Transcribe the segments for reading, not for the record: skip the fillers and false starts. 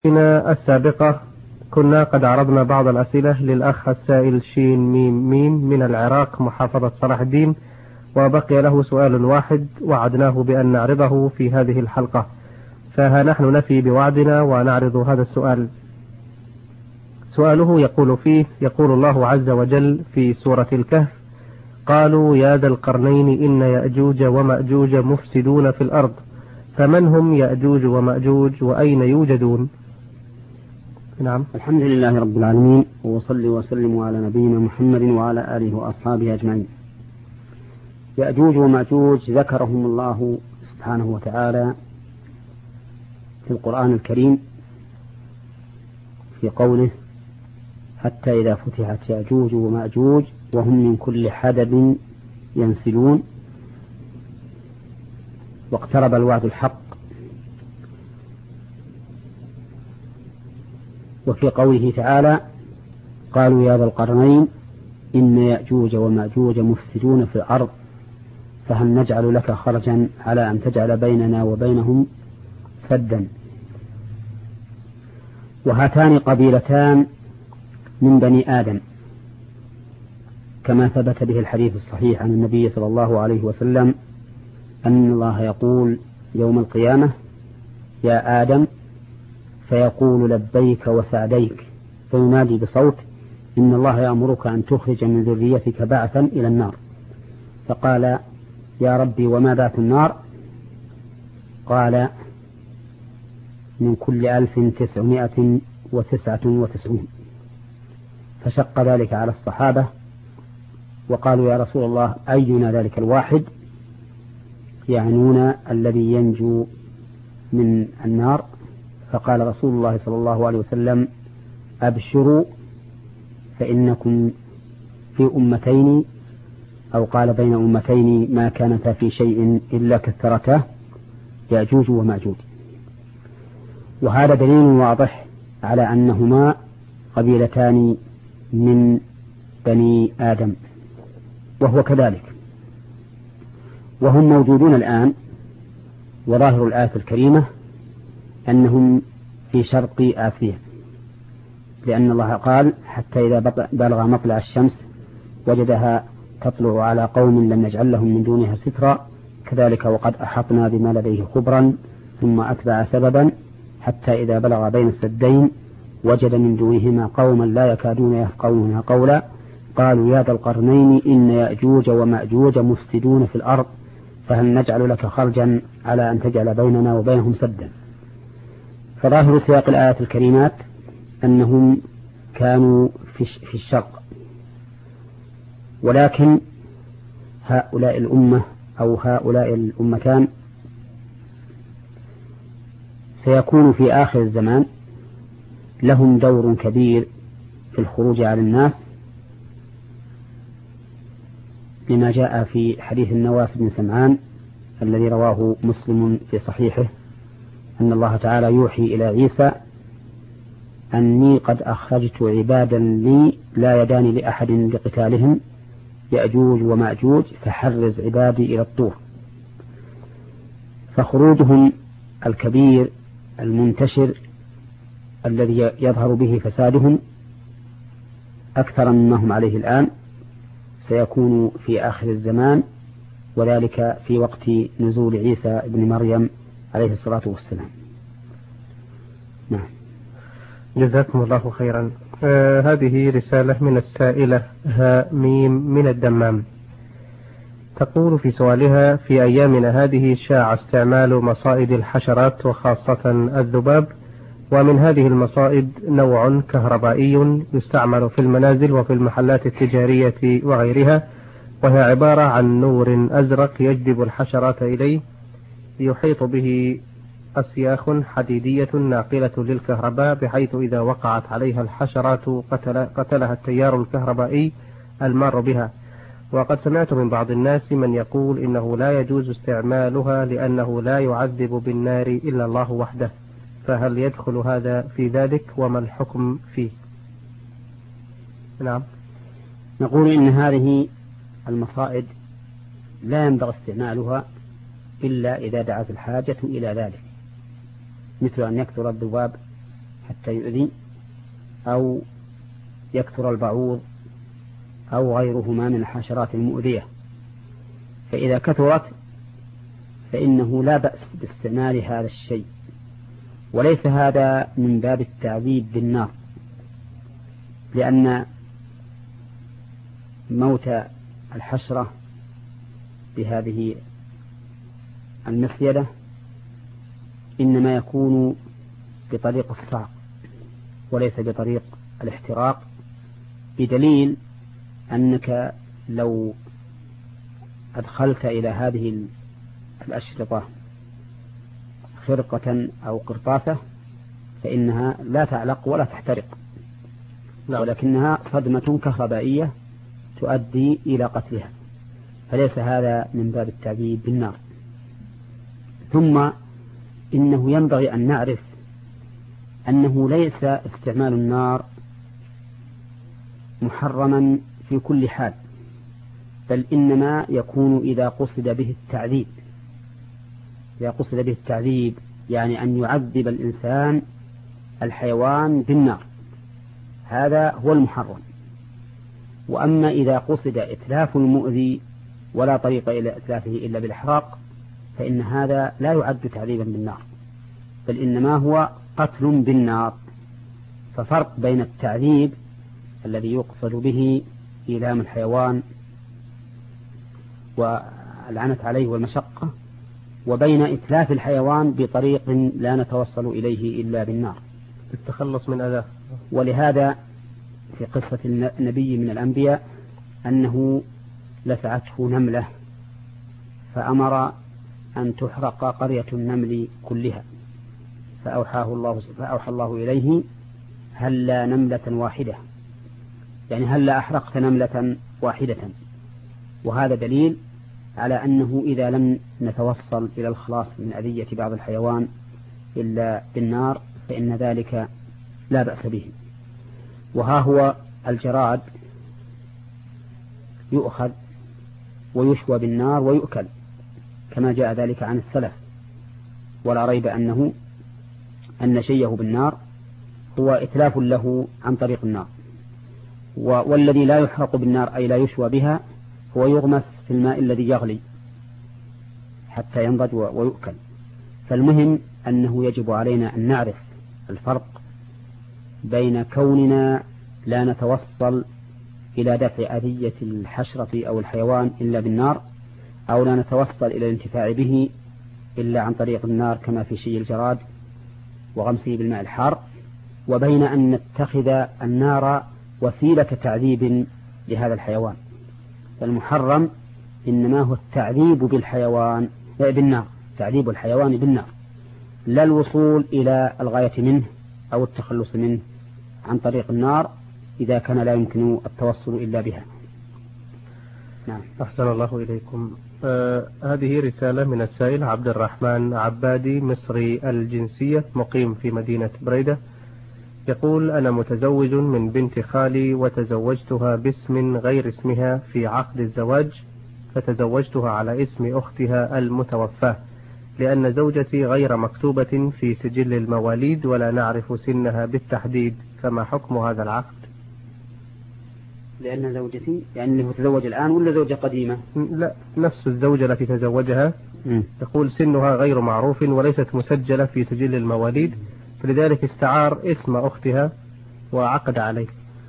في السابقة كنا قد عرضنا بعض الأسئلة للأخ السائل شين ميم ميم من العراق محافظة صلاح الدين، وبقي له سؤال واحد وعدناه بأن نعرضه في هذه الحلقة، فها نحن نفي بوعدنا ونعرض هذا السؤال. سؤاله يقول فيه: يقول الله عز وجل في سورة الكهف: قالوا يا ذا القرنين إن يأجوج ومأجوج مفسدون في الأرض فمن هم يأجوج ومأجوج وأين يوجدون؟ نعم. الحمد لله رب العالمين، وصلي وسلم على نبينا محمد وعلى آله وأصحابه أجمعين. يأجوج ومأجوج ذكرهم الله سبحانه وتعالى في القرآن الكريم في قوله: حتى إذا فتحت يأجوج ومأجوج وهم من كل حدب ينسلون واقترب الوعد الحق. وفي قوله تعالى: قالوا يا ذا القرنين إن يأجوج ومأجوج مفسدون في الأرض فهل نجعل لك خرجا على أن تجعل بيننا وبينهم سدا. وهاتان قبيلتان من بني آدم، كما ثبت به الحديث الصحيح عن النبي صلى الله عليه وسلم أن الله يقول يوم القيامة: يا آدم، فيقول لبيك وسعديك، فينادي بصوت: إن الله يأمرك أن تخرج من ذريتك بعثا إلى النار. فقال: يا ربي وما بعث النار؟ قال: من كل 1999. فشق ذلك على الصحابة وقالوا: يا رسول الله أينا ذلك الواحد؟ يعنون الذي ينجو من النار. فقال رسول الله صلى الله عليه وسلم: أبشروا فإنكم في أمتين، أو قال بين أمتين ما كانتا في شيء إلا كثرته، يأجوج ومأجوج. وهذا دليل واضح على أنهما قبيلتان من بني آدم، وهو كذلك، وهم موجودون الآن. وظاهر الآية الكريمة أنهم في شرق آسيا، لأن الله قال: حتى إذا بلغ مطلع الشمس وجدها تطلع على قوم لم نجعل لهم من دونها سترا، كذلك وقد أحطنا بما لديه خبرا ثم أتبع سببا حتى إذا بلغ بين السدين وجد من دونهما قوما لا يكادون يفقهون قولا قالوا يا ذا القرنين إن يأجوج ومأجوج مفسدون في الأرض فهل نجعل لك خرجا على أن تجعل بيننا وبينهم سدا. فظاهر سياق الآيات الكريمات أنهم كانوا في الشرق، ولكن هؤلاء الأمة أو هؤلاء الأمتان سيكون في آخر الزمان لهم دور كبير في الخروج على الناس، لما جاء في حديث النواس بن سمعان الذي رواه مسلم في صحيحه أن الله تعالى يوحي إلى عيسى: أني قد أخرجت عبادا لي لا يدان لأحد لقتالهم يأجوج ومأجوج فحرز عبادي إلى الطور. فخروجهم الكبير المنتشر الذي يظهر به فسادهم أكثر مما هم عليه الآن سيكون في آخر الزمان، وذلك في وقت نزول عيسى بن مريم عليه الصلاة والسلام. نعم. جزاكم الله خيرا. هذه رسالة من السائلة ها ميم من الدمام، تقول في سؤالها: في أيامنا هذه شاع استعمال مصائد الحشرات وخاصة الذباب، ومن هذه المصائد نوع كهربائي يستعمل في المنازل وفي المحلات التجارية وغيرها، وهي عبارة عن نور أزرق يجذب الحشرات إليه، يحيط به أسياخ حديدية ناقلة للكهرباء، بحيث إذا وقعت عليها الحشرات قتلها التيار الكهربائي المار بها. وقد سمعت من بعض الناس من يقول إنه لا يجوز استعمالها لأنه لا يعذب بالنار إلا الله وحده، فهل يدخل هذا في ذلك وما الحكم فيه؟ نعم. نقول إن هذه المصائد لا ينبغي استعمالها إلا إذا دعت الحاجة إلى ذلك، مثل أن يكثر الذباب حتى يؤذي، أو يكثر البعوض أو غيرهما من الحشرات المؤذية. فإذا كثرت فإنه لا بأس باستعمال هذا الشيء، وليس هذا من باب التعذيب بالنار، لأن موت الحشرة بهذه المسيلة إنما يكون بطريق الصعق وليس بطريق الاحتراق، بدليل أنك لو أدخلت إلى هذه الأشرطة خرقة أو قرطاسة فإنها لا تعلق ولا تحترق، ولكنها صدمة كهربائية تؤدي إلى قتلها، فليس هذا من باب التعذيب بالنار. ثم إنه ينبغي أن نعرف أنه ليس استعمال النار محرما في كل حال، بل إنما يكون إذا قصد به التعذيب. إذا قصد به التعذيب يعني أن يعذب الإنسان الحيوان بالنار، هذا هو المحرم. وأما إذا قصد إتلاف المؤذي ولا طريق إلى إتلافه إلا بالإحراق فإن هذا لا يعد تعذيبا بالنار، بل إنما هو قتل بالنار. ففرق بين التعذيب الذي يقصد به إيلام الحيوان والعنة عليه والمشقة، وبين إتلاف الحيوان بطريق لا نتوصل إليه إلا بالنار التخلص من أذاه. ولهذا في قصة النبي من الأنبياء أنه لسعته نملة فأمر أن تحرق قرية النمل كلها، فأوحى الله إليه هلا نملة واحدة، يعني هلا أحرقت نملة واحدة. وهذا دليل على أنه إذا لم نتوصل إلى الخلاص من أذية بعض الحيوان إلا بالنار فإن ذلك لا بأس به. وها هو الجراد يؤخذ ويشوى بالنار ويؤكل كما جاء ذلك عن السلف، ولا ريب أن شيه بالنار هو إتلاف له عن طريق النار. والذي لا يحرق بالنار أي لا يشوى بها هو يغمس في الماء الذي يغلي حتى ينضج ويؤكل. فالمهم أنه يجب علينا أن نعرف الفرق بين كوننا لا نتوصل إلى دفع أذية الحشرة أو الحيوان إلا بالنار، أو لا نتوصل إلى الانتفاع به إلا عن طريق النار كما في شي الجراد وغمسه بالماء الحار، وبين أن نتخذ النار وسيلة تعذيب لهذا الحيوان. فالمحرم إنما هو التعذيب بالحيوان بالنار، تعذيب الحيوان بالنار، لا الوصول إلى الغاية منه أو التخلص منه عن طريق النار إذا كان لا يمكن التوصل إلا بها. نعم. أحسن الله إليكم. هذه رسالة من السائل عبد الرحمن عبادي مصري الجنسية مقيم في مدينة بريدة، يقول: أنا متزوج من بنت خالي وتزوجتها باسم غير اسمها في عقد الزواج، فتزوجتها على اسم أختها المتوفاة، لأن زوجتي غير مكتوبة في سجل المواليد ولا نعرف سنها بالتحديد، فما حكم هذا العقد؟ لأن زوجتي يعني اللي هو تزوج الآن ولا زوجة قديمة؟ لا، نفس الزوجة التي تزوجها. يقول سنها غير معروف وليست مسجلة في سجل المواليد، فلذلك استعار اسم أختها وعقد عليه.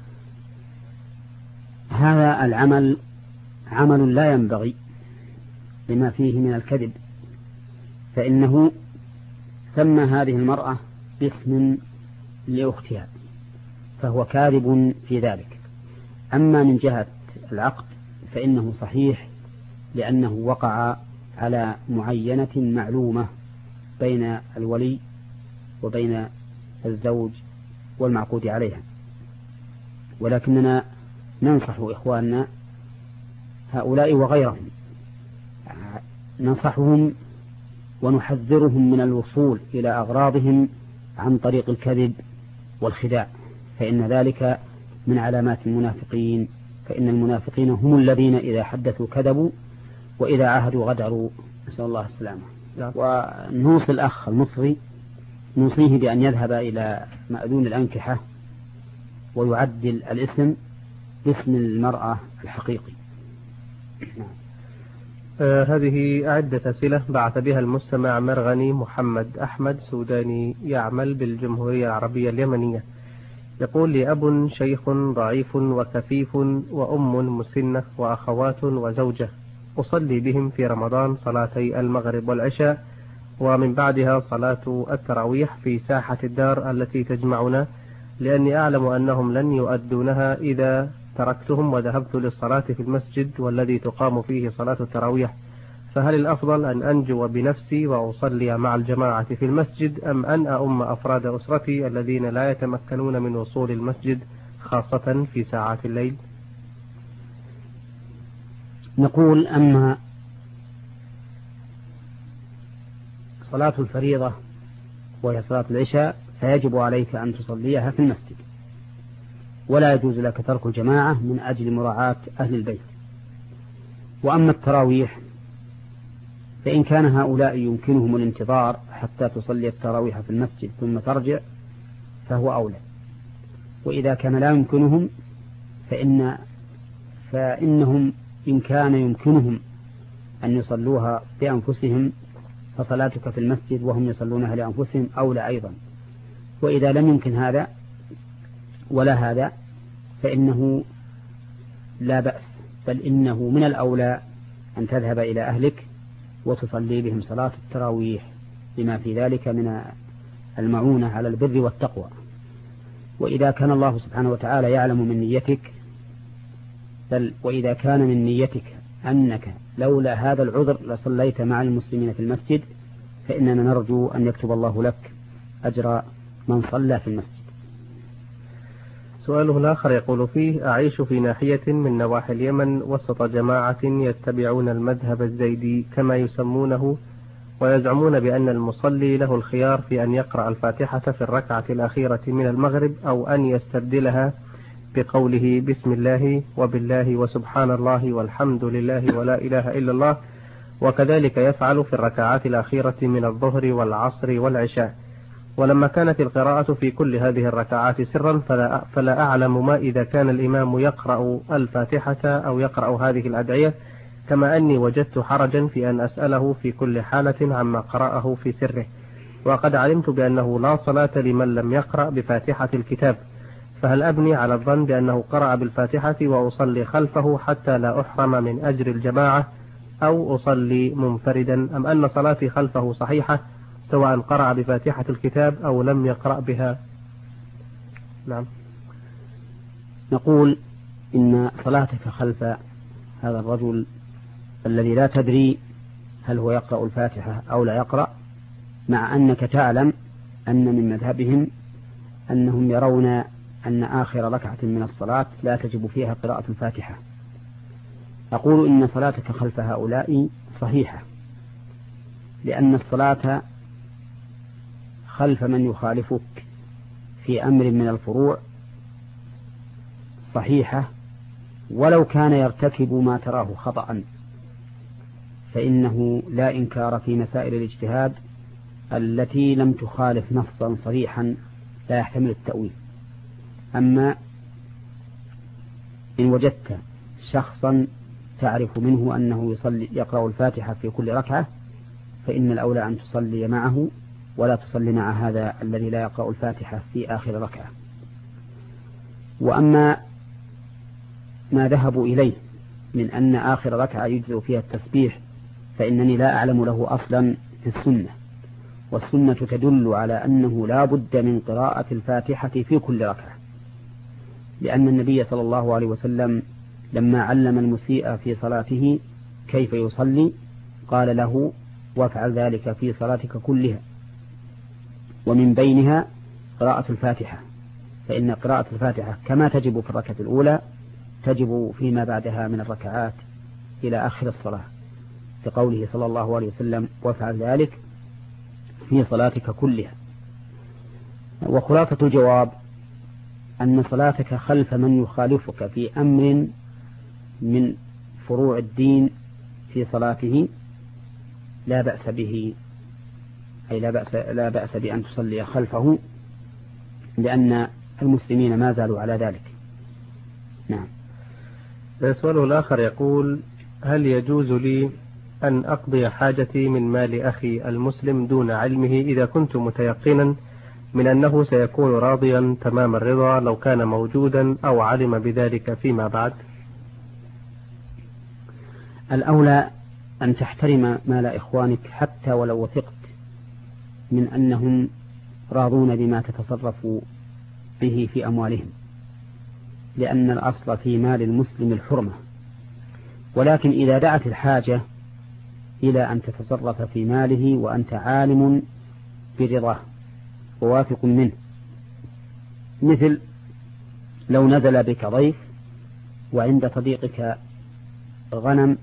هذا العمل عمل لا ينبغي لما فيه من الكذب، فإنه سمى هذه المرأة باسم لأختها فهو كاذب في ذلك. أما من جهة العقد فإنه صحيح، لأنه وقع على معينة معلومة بين الولي وبين الزوج والمعقود عليها. ولكننا ننصح إخواننا هؤلاء وغيرهم، ننصحهم ونحذرهم من الوصول إلى أغراضهم عن طريق الكذب والخداع، فإن ذلك من علامات المنافقين، فإن المنافقين هم الذين إذا حدثوا كذبوا وإذا عاهدوا غدروا، نسأل الله السلامة. ونوصي الأخ المصري نوصيه بأن يذهب إلى مأذون الأنكحة ويعدل الاسم باسم المرأة الحقيقي. هذه عدة أسئلة بعث بها المستمع مرغني محمد أحمد سوداني يعمل بالجمهورية العربية اليمنية. يقول لي أب شيخ ضعيف وكفيف وأم مسنة وأخوات وزوجة، أصلي بهم في رمضان صلاتي المغرب والعشاء، ومن بعدها صلاة التراويح في ساحة الدار التي تجمعنا، لأني أعلم أنهم لن يؤدونها إذا تركتهم وذهبت للصلاة في المسجد والذي تقام فيه صلاة التراويح، فهل الأفضل أن أنجو بنفسي وأصلي مع الجماعة في المسجد، أم أن أؤم أفراد أسرتي الذين لا يتمكنون من وصول المسجد خاصة في ساعات الليل؟ نقول أما صلاة الفريضة وهي صلاة العشاء فيجب عليك أن تصليها في المسجد، ولا يجوز لك ترك الجماعة من أجل مراعاة أهل البيت. وأما التراويح فإن كان هؤلاء يمكنهم الانتظار حتى تصلي التراويح في المسجد ثم ترجع فهو أولى، وإذا كان لا يمكنهم فإنهم إن كان يمكنهم أن يصلوها بأنفسهم فصلاتك في المسجد وهم يصلونها لأنفسهم أولى أيضا. وإذا لم يمكن هذا ولا هذا فإنه لا بأس، بل إنه من الأولى أن تذهب إلى أهلك وتصلي بهم صلاة التراويح بما في ذلك من المعونة على البر والتقوى. وإذا كان الله سبحانه وتعالى يعلم من نيتك، بل وإذا كان من نيتك أنك لولا هذا العذر لصليت مع المسلمين في المسجد فإننا نرجو أن يكتب الله لك أجر من صلى في المسجد. سؤاله الآخر يقول فيه: أعيش في ناحية من نواحي اليمن وسط جماعة يتبعون المذهب الزيدي كما يسمونه، ويزعمون بأن المصلي له الخيار في أن يقرأ الفاتحة في الركعة الأخيرة من المغرب أو أن يستبدلها بقوله بسم الله وبالله وسبحان الله والحمد لله ولا إله إلا الله، وكذلك يفعل في الركعات الأخيرة من الظهر والعصر والعشاء. ولما كانت القراءة في كل هذه الركعات سرا فلا أعلم ما إذا كان الإمام يقرأ الفاتحة أو يقرأ هذه الأدعية، كما أني وجدت حرجا في أن أسأله في كل حالة عما قرأه في سره، وقد علمت بأنه لا صلاة لمن لم يقرأ بفاتحة الكتاب، فهل أبني على الظن بأنه قرأ بالفاتحة وأصلي خلفه حتى لا أحرم من أجر الجماعة، أو أصلي منفردا، أم أن صلاتي خلفه صحيحة سواء قرأ بفاتحة الكتاب أو لم يقرأ بها؟ نعم. نقول إن صلاتك خلف هذا الرجل الذي لا تدري هل هو يقرأ الفاتحة أو لا يقرأ، مع أنك تعلم أن من مذهبهم أنهم يرون أن آخر ركعة من الصلاة لا تجب فيها قراءة الفاتحة. أقول إن صلاتك خلف هؤلاء صحيحة، لأن الصلاة خلف من يخالفك في أمر من الفروع صحيحة، ولو كان يرتكب ما تراه خطأ فإنه لا إنكار في مسائل الاجتهاد التي لم تخالف نصا صريحا لا يحتمل التأويل. أما إن وجدت شخصا تعرف منه أنه يقرأ الفاتحة في كل ركعة فإن الأولى أن تصلي معه ولا تصلي مع هذا الذي لا يقرأ الفاتحة في آخر ركعة. وأما ما ذهبوا إليه من أن آخر ركعة يجزئ فيها التسبيح فإنني لا أعلم له أصلا في السنة، والسنة تدل على أنه لا بد من قراءة الفاتحة في كل ركعة، لأن النبي صلى الله عليه وسلم لما علم المسيء في صلاته كيف يصلي قال له: وافعل ذلك في صلاتك كلها، ومن بينها قراءة الفاتحة، فإن قراءة الفاتحة كما تجب في الركعة الأولى تجب فيما بعدها من الركعات إلى آخر الصلاة، لقوله صلى الله عليه وسلم: وافعل ذلك في صلاتك كلها. وخلاصة الجواب أن صلاتك خلف من يخالفك في أمر من فروع الدين في صلاته لا بأس به أي لا بأس بأن تصلي خلفه، لأن المسلمين ما زالوا على ذلك. نعم. سؤاله الآخر يقول: هل يجوز لي أن أقضي حاجتي من مال أخي المسلم دون علمه إذا كنت متيقنا من أنه سيكون راضيا تمام الرضا لو كان موجودا أو علم بذلك فيما بعد؟ الأولى أن تحترم مال إخوانك حتى ولو وثقت من أنهم راضون بما تتصرف به في أموالهم، لأن الأصل في مال المسلم الحرمة. ولكن إذا دعت الحاجة إلى أن تتصرف في ماله وأنت عالم برضاه وواثق منه، مثل لو نزل بك ضيف وعند صديقك غنم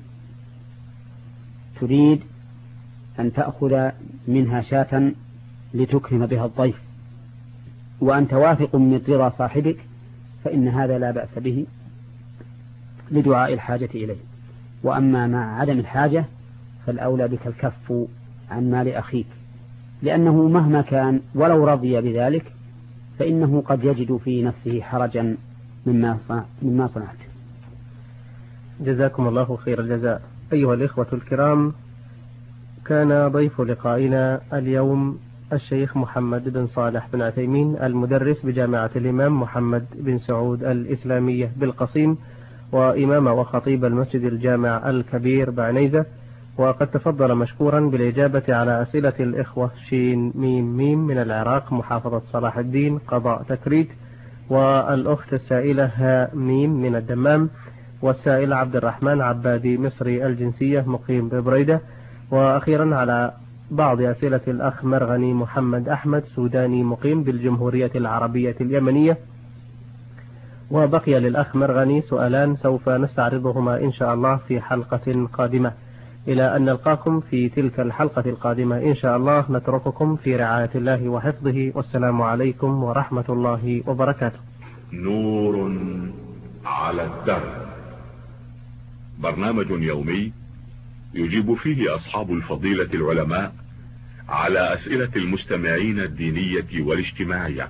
تريد أن تأخذ منها شاة لتكرم بها الضيف وأنت واثق من رضا صاحبك، فإن هذا لا بأس به لدعاء الحاجة إليه. وأما مع عدم الحاجة فالأولى بك الكف عن مال أخيك، لأنه مهما كان ولو رضي بذلك فإنه قد يجد في نفسه حرجا مما صنعت. جزاكم الله خير الجزاء. أيها الإخوة الكرام، كان ضيف لقائنا اليوم الشيخ محمد بن صالح بن عثيمين، المدرس بجامعة الإمام محمد بن سعود الإسلامية بالقصيم، وإمام وخطيب المسجد الجامع الكبير بعنيزة، وقد تفضل مشكورا بالإجابة على أسئلة الإخوة شين ميم ميم من العراق محافظة صلاح الدين قضاء تكريت، والأخت السائلة ها ميم من الدمام، والسائل عبد الرحمن عبادي مصري الجنسية مقيم ببريدة، وأخيرا على بعض أسئلة الأخ مرغني محمد أحمد سوداني مقيم بالجمهورية العربية اليمنية. وبقي للأخ مرغني سؤالان سوف نستعرضهما إن شاء الله في حلقة قادمة. إلى أن نلقاكم في تلك الحلقة القادمة إن شاء الله، نترككم في رعاية الله وحفظه، والسلام عليكم ورحمة الله وبركاته. نور على الدرب، برنامج يومي يجيب فيه أصحاب الفضيلة العلماء على أسئلة المستمعين الدينية والاجتماعية.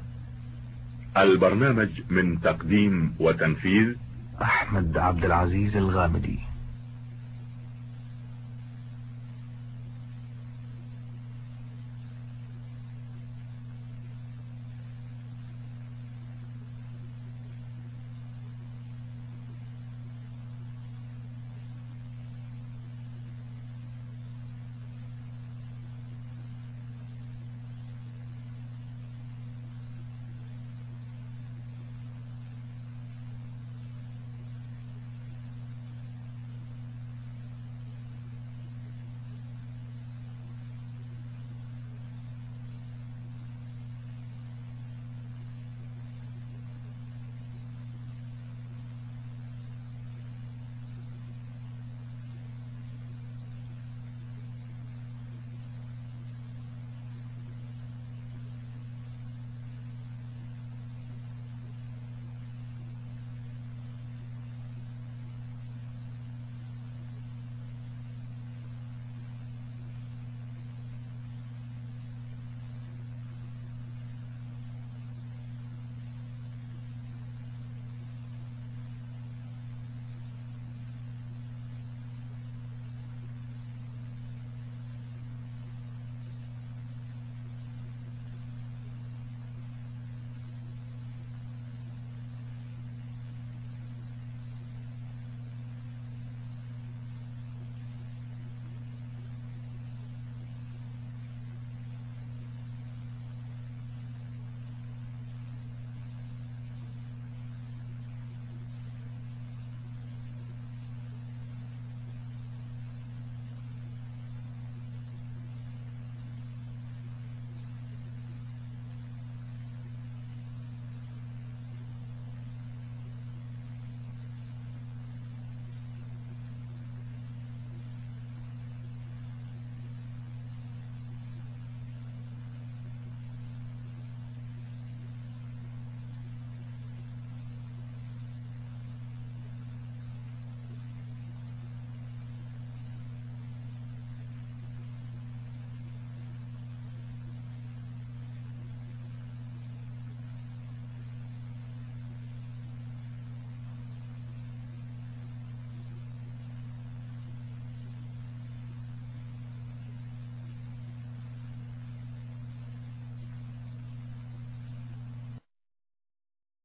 البرنامج من تقديم وتنفيذ أحمد عبد العزيز الغامدي.